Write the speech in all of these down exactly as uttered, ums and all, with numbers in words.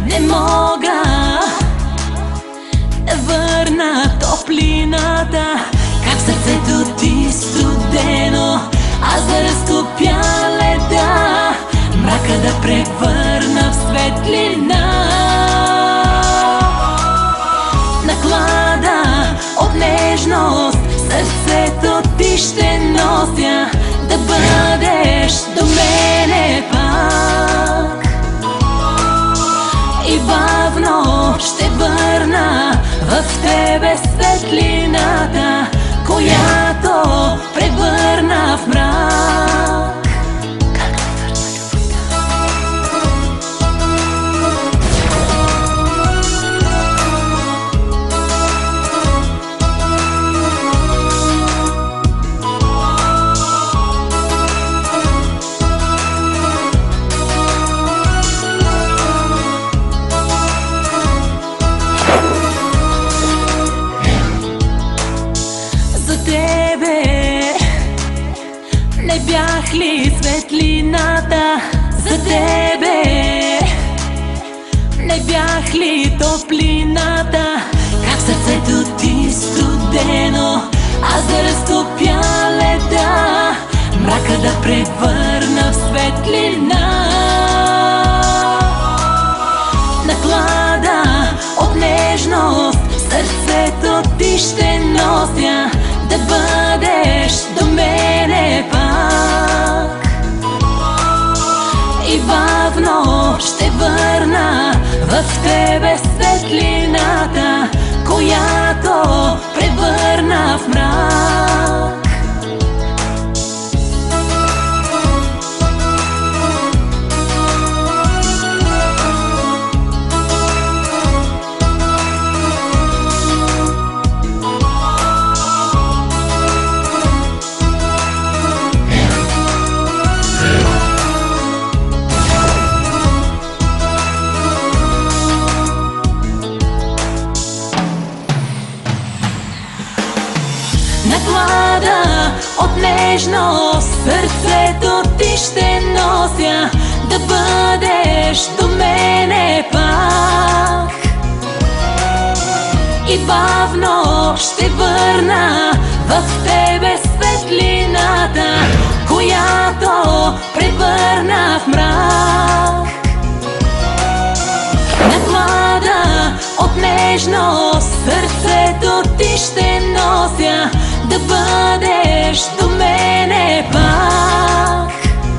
не мога да върна топлината, как сърцето ти студено, аз да разтопя леда, мрака да превърна в светлина. Наклада от нежност сърцето ти ще нося, да бъдеш до мене пак. И бавно ще върна в тебе светлината, която превърна в мрак. Не бях ли светлината за тебе? Не бях ли топлината? Как сърцето ти студено, аз да разтопя леда, мрака да превърна в светлина. Наклада от нежност сърцето ти ще нося, да бъдеш до мене пак. И бавно ще върна в тебе светлината, която превърна в мрак. Наклада от нежност сърцето ти ще нося, да бъдеш до мене пак. И бавно ще върна в тебе светлината, която превърна в мрак. Наклада от нежност сърцето ти ще нося, да бъдеш до мене пак.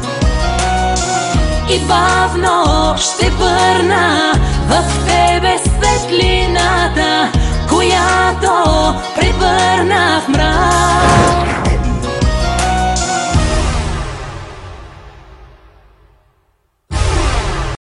И бавно ще върна в тебе светлината, която превърна в мрак.